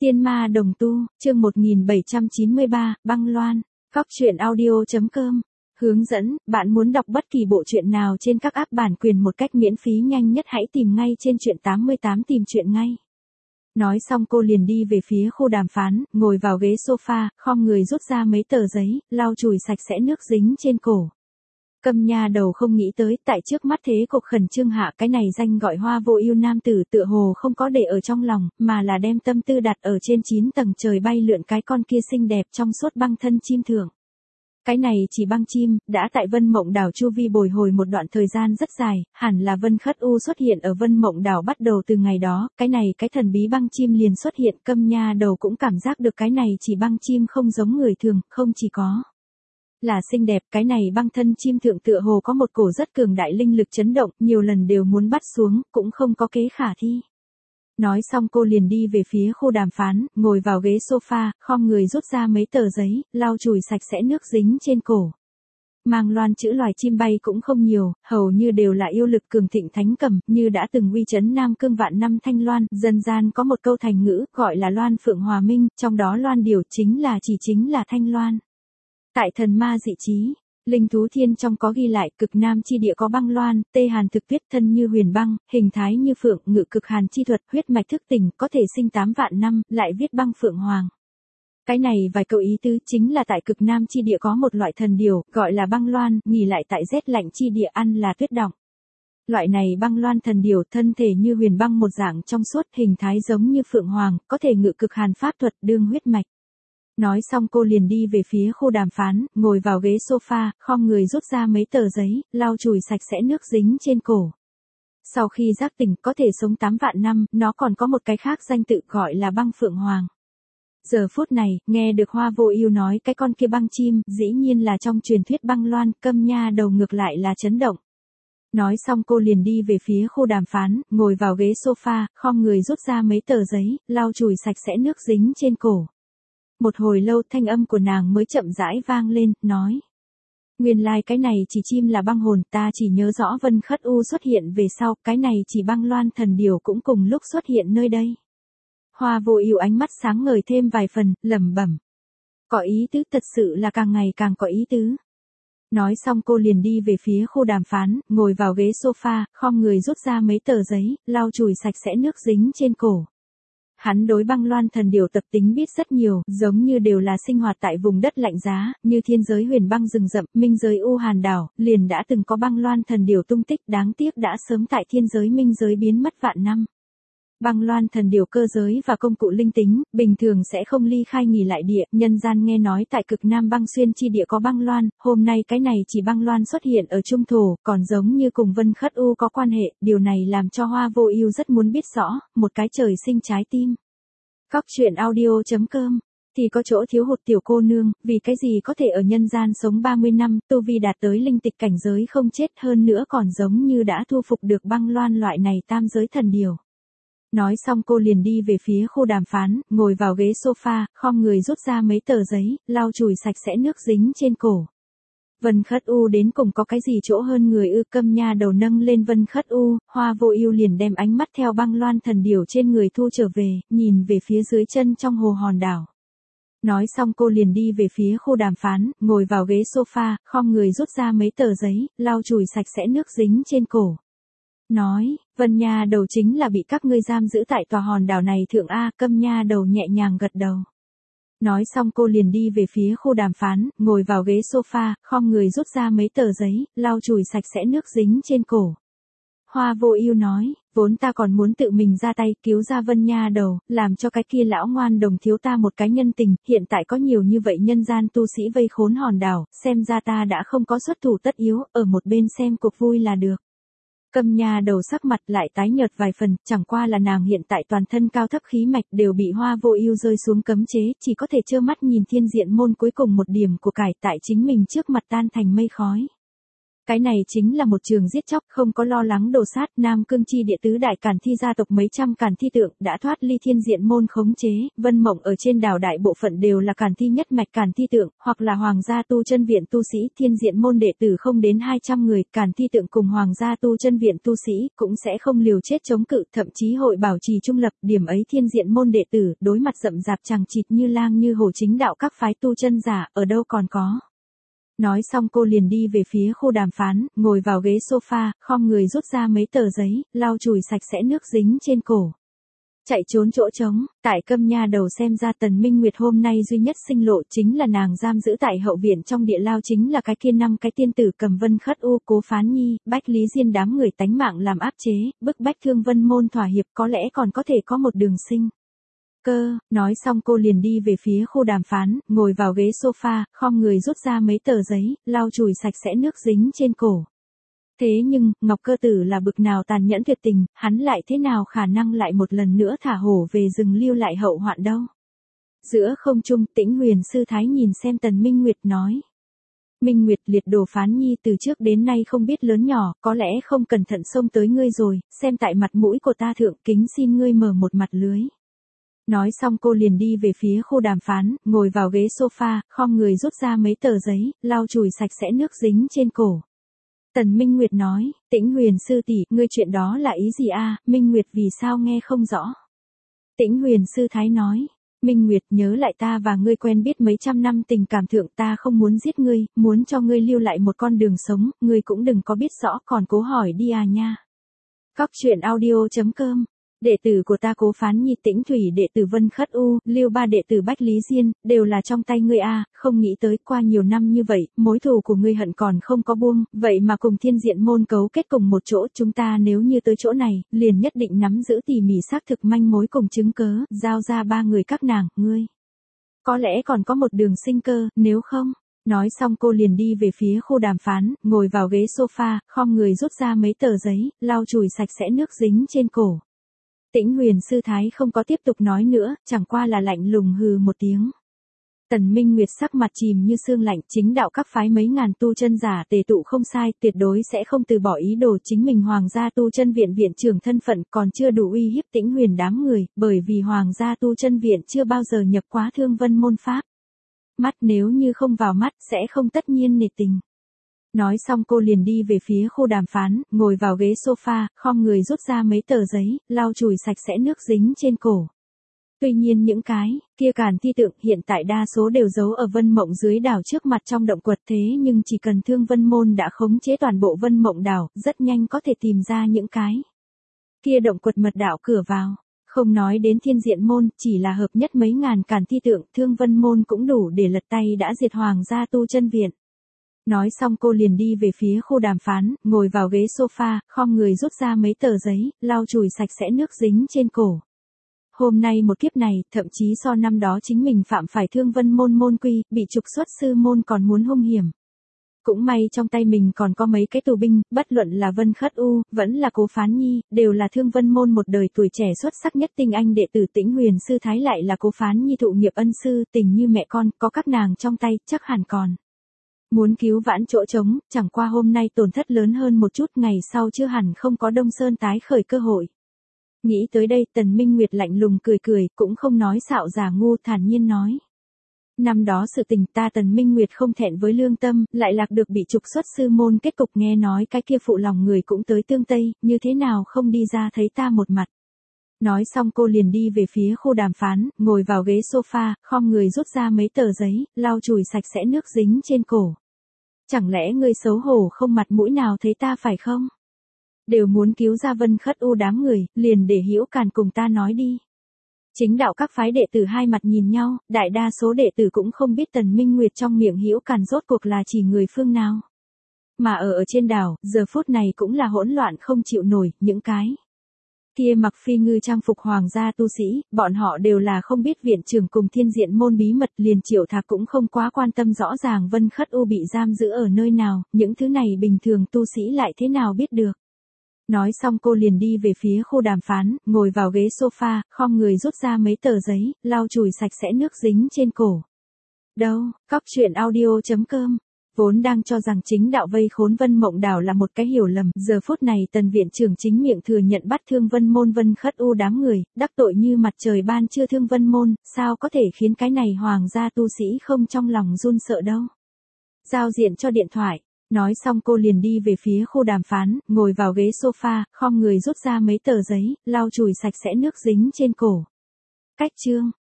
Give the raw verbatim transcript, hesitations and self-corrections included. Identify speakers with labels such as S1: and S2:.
S1: Tiên ma đồng tu, chương một nghìn bảy trăm chín mươi ba, băng loan. Góc truyện audio.com. Hướng dẫn, bạn muốn đọc bất kỳ bộ truyện nào trên các app bản quyền một cách miễn phí nhanh nhất hãy tìm ngay trên truyện tám mươi tám tìm truyện ngay. Nói xong cô liền đi về phía khu đàm phán, ngồi vào ghế sofa, khom người rút ra mấy tờ giấy, lau chùi sạch sẽ nước dính trên cổ. Câm nha đầu không nghĩ tới, tại trước mắt thế cục khẩn trương hạ cái này danh gọi hoa vô ưu nam tử tựa hồ không có để ở trong lòng, mà là đem tâm tư đặt ở trên chín tầng trời bay lượn cái con kia xinh đẹp trong suốt băng thân chim thượng. Cái này chỉ băng chim, đã tại Vân Mộng Đảo chu vi bồi hồi một đoạn thời gian rất dài, hẳn là Vân Khất U xuất hiện ở Vân Mộng Đảo bắt đầu từ ngày đó, cái này cái thần bí băng chim liền xuất hiện. Câm nha đầu cũng cảm giác được cái này chỉ băng chim không giống người thường, không chỉ có là xinh đẹp, cái này băng thân chim thượng tựa hồ có một cổ rất cường đại linh lực chấn động, nhiều lần đều muốn bắt xuống, cũng không có kế khả thi. Nói xong cô liền đi về phía khu đàm phán, ngồi vào ghế sofa, khom người rút ra mấy tờ giấy, lau chùi sạch sẽ nước dính trên cổ. Mang loan chữ loài chim bay cũng không nhiều, hầu như đều là yêu lực cường thịnh thánh cầm, như đã từng uy chấn Nam Cương vạn năm thanh loan, dân gian có một câu thành ngữ, gọi là loan phượng hòa minh, trong đó loan điểu chính là chỉ chính là thanh loan. Tại thần ma dị chí, linh thú thiên trong có ghi lại cực nam chi địa có băng loan, tê hàn thực viết thân như huyền băng, hình thái như phượng, ngự cực hàn chi thuật, huyết mạch thức tỉnh, có thể sinh tám vạn năm, lại viết băng phượng hoàng. Cái này vài câu ý tứ chính là tại cực nam chi địa có một loại thần điều, gọi là băng loan, nghỉ lại tại rét lạnh chi địa ăn là tuyết đọng. Loại này băng loan thần điều thân thể như huyền băng một dạng trong suốt, hình thái giống như phượng hoàng, có thể ngự cực hàn pháp thuật đương huyết mạch. Nói xong cô liền đi về phía khu đàm phán, ngồi vào ghế sofa, khom người rút ra mấy tờ giấy, lau chùi sạch sẽ nước dính trên cổ. Sau khi giác tỉnh có thể sống tám vạn năm, nó còn có một cái khác danh tự gọi là băng phượng hoàng. Giờ phút này, nghe được hoa vô ưu nói cái con kia băng chim, dĩ nhiên là trong truyền thuyết băng loan, câm nha đầu ngược lại là chấn động. Nói xong cô liền đi về phía khu đàm phán, ngồi vào ghế sofa, khom người rút ra mấy tờ giấy, lau chùi sạch sẽ nước dính trên cổ. Một hồi lâu thanh âm của nàng mới chậm rãi vang lên, nói. Nguyên lai like cái này chỉ chim là băng hồn, ta chỉ nhớ rõ Vân Khất U xuất hiện về sau, cái này chỉ băng loan thần điều cũng cùng lúc xuất hiện nơi đây. Hoa vô ưu ánh mắt sáng ngời thêm vài phần, lẩm bẩm. Có ý tứ, thật sự là càng ngày càng có ý tứ. Nói xong cô liền đi về phía khu đàm phán, ngồi vào ghế sofa, khom người rút ra mấy tờ giấy, lau chùi sạch sẽ nước dính trên cổ. Hắn đối băng loan thần điều tập tính biết rất nhiều, giống như đều là sinh hoạt tại vùng đất lạnh giá, như thiên giới huyền băng rừng rậm, minh giới u hàn đảo, liền đã từng có băng loan thần điều tung tích, đáng tiếc đã sớm tại thiên giới minh giới biến mất vạn năm. Băng loan thần điều cơ giới và công cụ linh tính, bình thường sẽ không ly khai nghỉ lại địa, nhân gian nghe nói tại cực nam băng xuyên chi địa có băng loan, hôm nay cái này chỉ băng loan xuất hiện ở trung thổ, còn giống như cùng Vân Khất U có quan hệ, điều này làm cho hoa vô ưu rất muốn biết rõ, một cái trời sinh trái tim. Góc truyện audio.com. Thì có chỗ thiếu hụt tiểu cô nương, vì cái gì có thể ở nhân gian sống ba mươi năm, tu vi đạt tới linh tịch cảnh giới không chết, hơn nữa còn giống như đã thu phục được băng loan loại này tam giới thần điều. Nói xong cô liền đi về phía khu đàm phán, ngồi vào ghế sofa, khom người rút ra mấy tờ giấy, lau chùi sạch sẽ nước dính trên cổ. Vân Khất U đến cùng có cái gì chỗ hơn người ư? Câm nha đầu nâng lên Vân Khất U, hoa vô ưu liền đem ánh mắt theo băng loan thần điều trên người thu trở về, nhìn về phía dưới chân trong hồ hòn đảo. Nói xong cô liền đi về phía khu đàm phán, ngồi vào ghế sofa, khom người rút ra mấy tờ giấy, lau chùi sạch sẽ nước dính trên cổ. Nói, Vân nha đầu chính là bị các ngươi giam giữ tại tòa hòn đảo này thượng A. Câm nha đầu nhẹ nhàng gật đầu. Nói xong cô liền đi về phía khu đàm phán, ngồi vào ghế sofa, khom người rút ra mấy tờ giấy, lau chùi sạch sẽ nước dính trên cổ. Hoa vô ưu nói, vốn ta còn muốn tự mình ra tay cứu ra Vân nha đầu, làm cho cái kia lão ngoan đồng thiếu ta một cái nhân tình, hiện tại có nhiều như vậy nhân gian tu sĩ vây khốn hòn đảo, xem ra ta đã không có xuất thủ tất yếu, ở một bên xem cuộc vui là được. Câm nha đầu sắc mặt lại tái nhợt vài phần, chẳng qua là nàng hiện tại toàn thân cao thấp khí mạch đều bị hoa vô ưu rơi xuống cấm chế, chỉ có thể trơ mắt nhìn thiên diện môn cuối cùng một điểm của cải tại chính mình trước mặt tan thành mây khói. Cái này chính là một trường giết chóc, không có lo lắng đồ sát. Nam Cương chi địa tứ đại Càn Thi gia tộc mấy trăm Càn Thi tượng đã thoát ly thiên diện môn khống chế, Vân Mộng ở trên đảo đại bộ phận đều là Càn Thi nhất mạch Càn Thi tượng, hoặc là hoàng gia tu chân viện tu sĩ. Thiên diện môn đệ tử không đến hai trăm người, Càn Thi tượng cùng hoàng gia tu chân viện tu sĩ cũng sẽ không liều chết chống cự, thậm chí hội bảo trì trung lập. Điểm ấy thiên diện môn đệ tử đối mặt rậm rạp chằng chịt như lang như hổ chính đạo các phái tu chân giả ở đâu còn có. Nói xong cô liền đi về phía khu đàm phán, ngồi vào ghế sofa, khom người rút ra mấy tờ giấy, lau chùi sạch sẽ nước dính trên cổ. Chạy trốn chỗ trống, tại Câm Nha Đầu xem ra Tần Minh Nguyệt hôm nay duy nhất sinh lộ chính là nàng giam giữ tại hậu viện trong địa lao chính là cái kia năm cái tiên tử Cầm Vân Khất U, Cố Phán Nhi, Bách Lý Diên đám người tánh mạng làm áp chế, bức bách Thương Vân môn thỏa hiệp, có lẽ còn có thể có một đường sinh. Cơ, nói xong cô liền đi về phía khu đàm phán, ngồi vào ghế sofa, khom người rút ra mấy tờ giấy, lau chùi sạch sẽ nước dính trên cổ. Thế nhưng, Ngọc Cơ Tử là bực nào tàn nhẫn tuyệt tình, hắn lại thế nào khả năng lại một lần nữa thả hổ về rừng lưu lại hậu hoạn đâu. Giữa không trung, Tĩnh Huyền sư thái nhìn xem Tần Minh Nguyệt nói. Minh Nguyệt, liệt đồ Phán Nhi từ trước đến nay không biết lớn nhỏ, có lẽ không cẩn thận xông tới ngươi rồi, xem tại mặt mũi của ta thượng, kính xin ngươi mở một mặt lưới. Nói xong cô liền đi về phía khu đàm phán, ngồi vào ghế sofa, khom người rút ra mấy tờ giấy, lau chùi sạch sẽ nước dính trên cổ. Tần Minh Nguyệt nói, Tĩnh Huyền sư tỷ, ngươi chuyện đó là ý gì a? Minh Nguyệt vì sao nghe không rõ? Tĩnh Huyền sư thái nói, Minh Nguyệt nhớ lại ta và ngươi quen biết mấy trăm năm tình cảm thượng, ta không muốn giết ngươi, muốn cho ngươi lưu lại một con đường sống, ngươi cũng đừng có biết rõ còn cố hỏi đi à nha. Cóc truyện audio chấm com. Đệ tử của ta Cố Phán Nhi, Tĩnh Thủy đệ tử Vân Khất U, Lưu Ba đệ tử Bách Lý Diên, đều là trong tay ngươi a, không nghĩ tới qua nhiều năm như vậy, mối thù của ngươi hận còn không có buông, vậy mà cùng thiên diện môn cấu kết cùng một chỗ, chúng ta nếu như tới chỗ này, liền nhất định nắm giữ tỉ mỉ xác thực manh mối cùng chứng cớ, giao ra ba người các nàng, ngươi. Có lẽ còn có một đường sinh cơ, nếu không. Nói xong cô liền đi về phía khu đàm phán, ngồi vào ghế sofa, khom người rút ra mấy tờ giấy, lau chùi sạch sẽ nước dính trên cổ. Tĩnh Huyền sư thái không có tiếp tục nói nữa, chẳng qua là lạnh lùng hừ một tiếng. Tần Minh Nguyệt sắc mặt chìm như sương lạnh, chính đạo các phái mấy ngàn tu chân giả tề tụ không sai, tuyệt đối sẽ không từ bỏ ý đồ, chính mình hoàng gia tu chân viện viện trưởng thân phận còn chưa đủ uy hiếp Tĩnh Huyền đám người, bởi vì hoàng gia tu chân viện chưa bao giờ nhập quá Thương Vân môn pháp. Mắt nếu như không vào mắt sẽ không tất nhiên nể tình. Nói xong cô liền đi về phía khu đàm phán, ngồi vào ghế sofa, khom người rút ra mấy tờ giấy, lau chùi sạch sẽ nước dính trên cổ. Tuy nhiên những cái kia Càn Thi tượng hiện tại đa số đều giấu ở Vân Mộng dưới đảo trước mặt trong động quật, thế nhưng chỉ cần Thương Vân môn đã khống chế toàn bộ Vân Mộng đảo, rất nhanh có thể tìm ra những cái kia động quật mật đạo cửa vào. Không nói đến thiên diện môn, chỉ là hợp nhất mấy ngàn Càn Thi tượng, Thương Vân môn cũng đủ để lật tay đã diệt hoàng gia tu chân viện. Nói xong cô liền đi về phía khu đàm phán, ngồi vào ghế sofa, khom người rút ra mấy tờ giấy, lau chùi sạch sẽ nước dính trên cổ. Hôm nay một kiếp này, thậm chí so năm đó chính mình phạm phải Thương Vân môn môn quy, bị trục xuất sư môn còn muốn hung hiểm. Cũng may trong tay mình còn có mấy cái tù binh, bất luận là Vân Khất U, vẫn là Cố Phán Nhi, đều là Thương Vân môn một đời tuổi trẻ xuất sắc nhất tinh anh đệ tử. Tĩnh Huyền sư thái lại là Cố Phán Nhi thụ nghiệp ân sư, tình như mẹ con, có các nàng trong tay, chắc hẳn còn muốn cứu vãn chỗ trống, chẳng qua hôm nay tổn thất lớn hơn một chút, ngày sau chưa hẳn không có Đông Sơn tái khởi cơ hội. Nghĩ tới đây, Tần Minh Nguyệt lạnh lùng cười cười, cũng không nói xạo giả ngu, thản nhiên nói. Năm đó sự tình ta Tần Minh Nguyệt không thẹn với lương tâm, lại lạc được bị trục xuất sư môn, kết cục nghe nói cái kia phụ lòng người cũng tới tương Tây, như thế nào không đi ra thấy ta một mặt. Nói xong cô liền đi về phía khu đàm phán, ngồi vào ghế sofa, khom người rút ra mấy tờ giấy, lau chùi sạch sẽ nước dính trên cổ. Chẳng lẽ ngươi xấu hổ không mặt mũi nào thấy ta phải không? Đều muốn cứu ra Vân Khất U đám người, liền để Hữu Càn cùng ta nói đi. Chính đạo các phái đệ tử hai mặt nhìn nhau, đại đa số đệ tử cũng không biết Tần Minh Nguyệt trong miệng Hữu Càn rốt cuộc là chỉ người phương nào. Mà ở ở trên đảo, giờ phút này cũng là hỗn loạn không chịu nổi, những cái kia mặc phi ngư trang phục hoàng gia tu sĩ, bọn họ đều là không biết viện trưởng cùng thiên diện môn bí mật, liền Triệu Thạc cũng không quá quan tâm rõ ràng Vân Khất U bị giam giữ ở nơi nào, những thứ này bình thường tu sĩ lại thế nào biết được. Nói xong cô liền đi về phía khu đàm phán, ngồi vào ghế sofa, khom người rút ra mấy tờ giấy, lau chùi sạch sẽ nước dính trên cổ. Đâu, cóc truyện audio chấm com Vốn đang cho rằng chính đạo vây khốn Vân Mộng Đảo là một cái hiểu lầm, giờ phút này Tần viện trưởng chính miệng thừa nhận bắt thương Vân Môn Vân Khất U đám người, đắc tội như mặt trời ban chưa thương Vân Môn, sao có thể khiến cái này hoàng gia tu sĩ không trong lòng run sợ đâu. Giao diện cho điện thoại. Nói xong cô liền đi về phía khu đàm phán, ngồi vào ghế sofa, khom người rút ra mấy tờ giấy, lau chùi sạch sẽ nước dính trên cổ. Cách chương